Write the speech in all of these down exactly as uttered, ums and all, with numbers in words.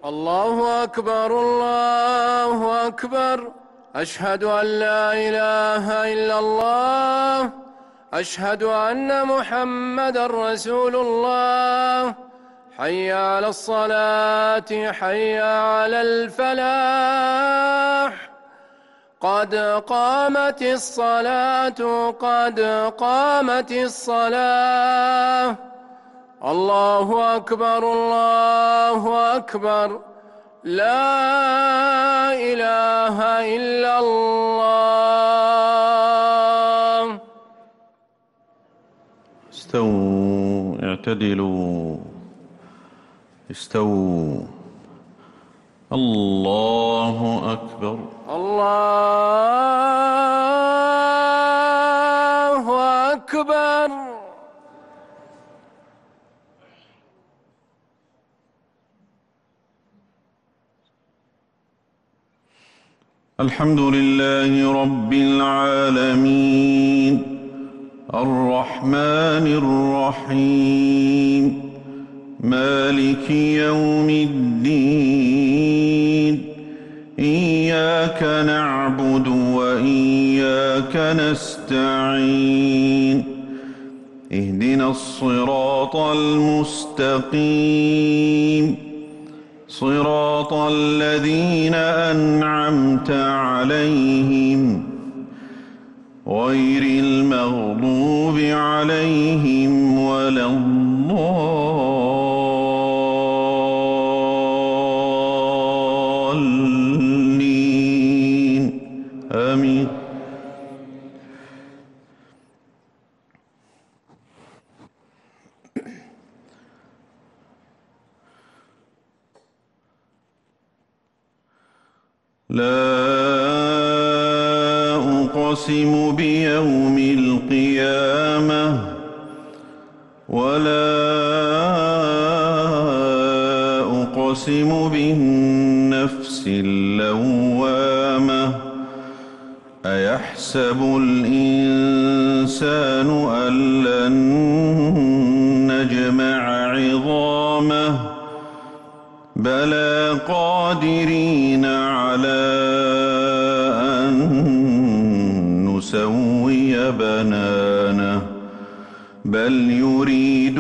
الله أكبر الله أكبر. أشهد أن لا إله إلا الله. أشهد أن محمدًا رسول الله. حي على الصلاة حي على الفلاح. قد قامت الصلاة قد قامت الصلاة. الله أكبر الله أكبر. لا إله إلا الله. استووا اعتدلوا استووا. الله أكبر الله أكبر. الحمد لله رب العالمين الرحمن الرحيم مالك يوم الدين. إياك نعبد وإياك نستعين. اهدنا الصراط المستقيم صراط الذين أنعمت عليهم غير المغضوب عليهم ولا الضالين آمين. لا أقسم بيوم القيامة ولا أقسم بالنفس اللوامة. أيحسب الإنسان أن لن نجمع عظامه بلى قادرين على أن نسوي بنانه بل يريد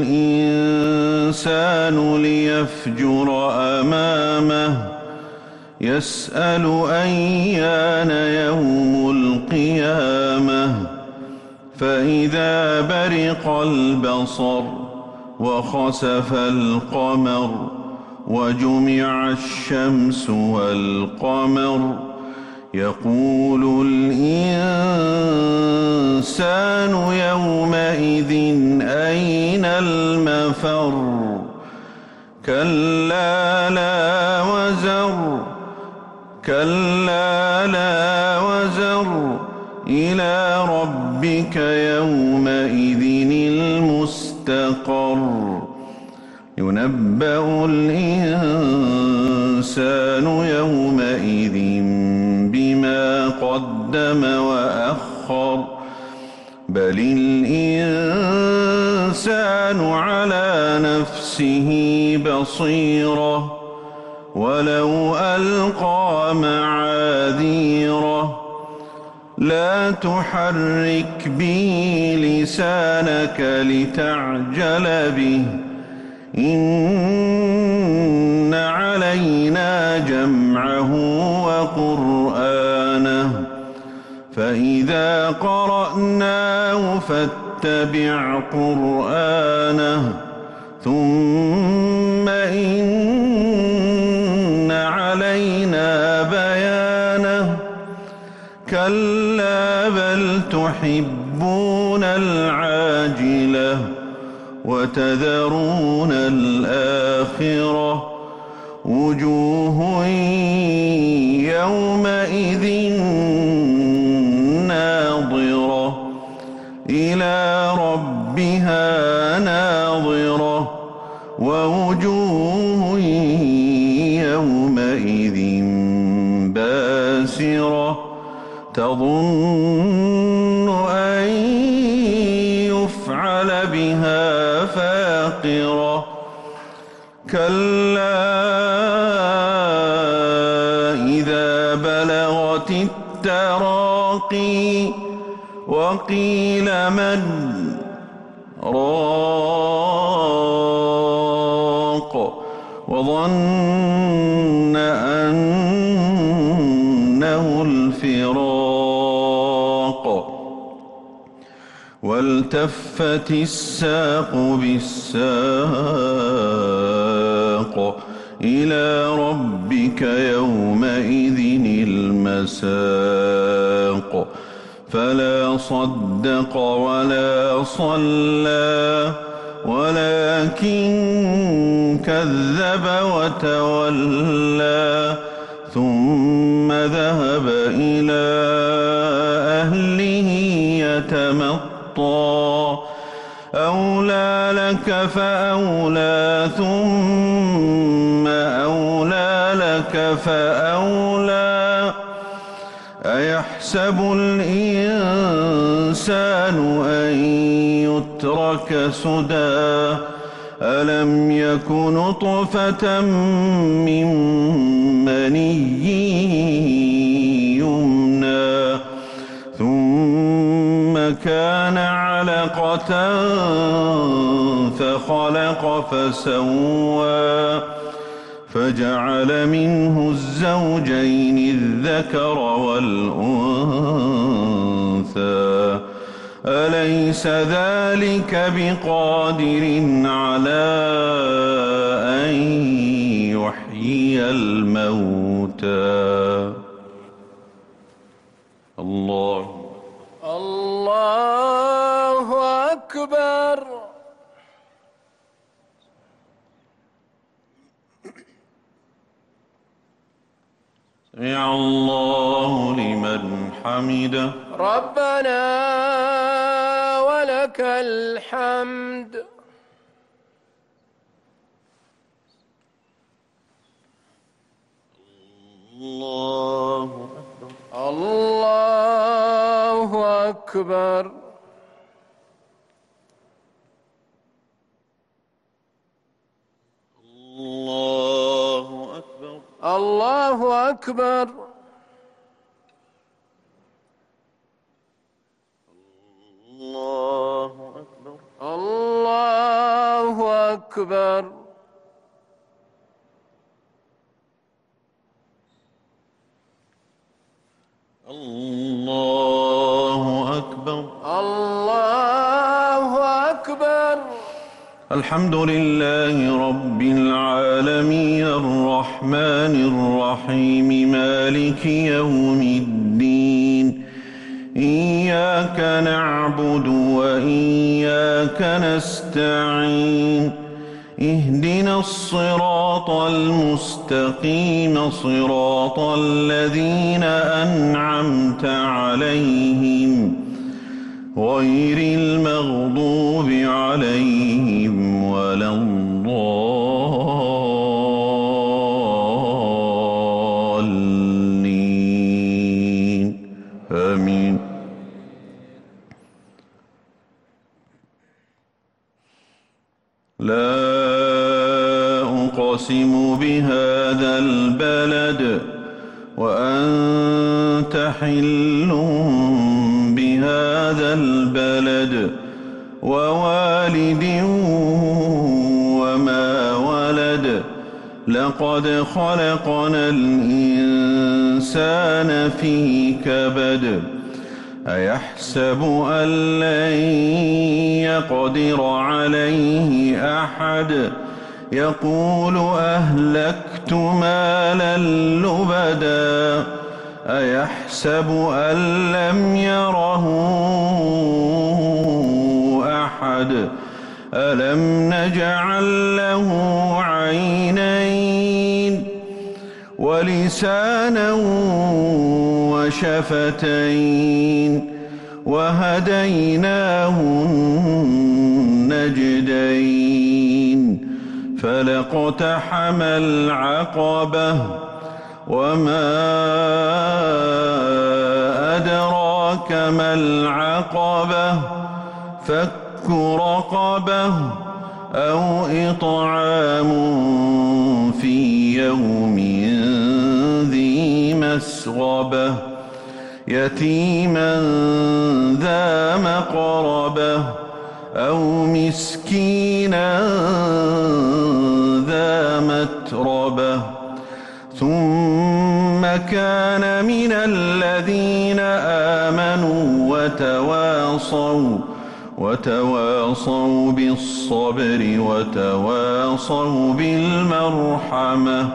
الإنسان ليفجر أمامه يسأل أيان يوم القيامة فإذا برق البصر وخسف القمر وجمع الشمس والقمر يقول الإنسان يومئذ أين المفر. كلا لا وزر كلا لا وزر إلى ربك يومئذ المستقر. ينبأ الإنسان يومئذ بما قدم وأخر بل الإنسان على نفسه بصيرة ولو ألقى معاذيره. لا تحرك به لسانك لتعجل به إن علينا جمعه وقرآنه فإذا قرأناه فاتبع قرآنه ثم إن علينا بيانه. كلا بل تحبون العاجلة وتذرون الآخرة وجوه يومئذ ناظرة إلى ربها ناظرة ووجوه يومئذ باسرة تظن أن يفعل بها فاقرة. كلا وقيل, وقيل من راق وظن أنه الفراق والتفت الساق بالساق إلى ربك يومئذ المساق فلا صدق ولا صلى ولكن كذب وتولى ثم ذهب إلى أهله يتمطى أولى لك فأولى ثم أولى لك فأولى أيحسب الإنسان أن يترك سدى ألم يك نطفة من مني يمنى ثم كان علقة فخلق فسوى فجعل منه الزوجين الذكر والأنثى أليس ذلك بقادر على أن يحيي الموتى الله الله أكبر. سمع الله لمن حمده ربنا ولك الحمد. الله أكبر الله أكبر. الله أكبر الله أكبر. الله أكبر الله أكبر. الله أكبر الله أكبر. الحمد لله رب العالمين الرحمن الرحيم مالك يوم الدين إياك نعبد وإياك نستعين اهدنا الصراط المستقيم صراط الذين أنعمت عليهم غير المغضوب عليهم ولا الضالين آمين. لا أقسم بهذا البلد وأنت حل بهذا البلد ووالد وما ولد لقد خلقنا الإنسان في كبد أيحسب أن لن يقدر عليه أحد يقول أهلكت مالا لبدا أيحسب أن لم يره أحد ألم نجعل له عينين ولسانا وشفتين وهديناه النجدين فلاقتحم العقبة وما أدراك ما العقبة فك رقبة أو إطعام في يوم ذي مسغبة يتيما ذا مقربة أو مسكينا ذا متربة ثم كان من الذين آمنوا وتواصوا وتواصوا بالصبر وتواصوا بالمرحمة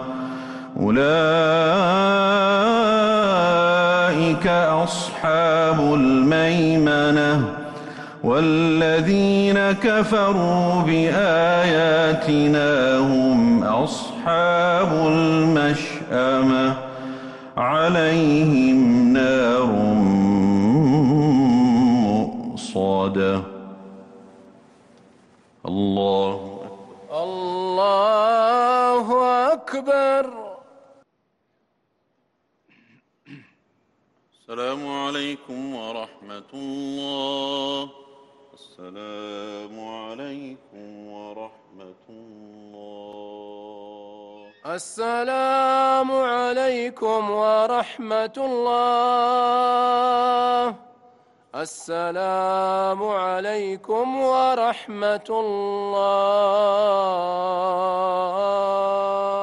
أولئك أصحاب الميمنة والذين كفروا بآياتنا هم أصحاب المشأمة عليهم نار مؤصدة. الله الله أكبر. السلام عليكم ورحمة الله. السلام عليكم ورحمة الله. السلام عليكم ورحمة الله. السلام عليكم ورحمة الله.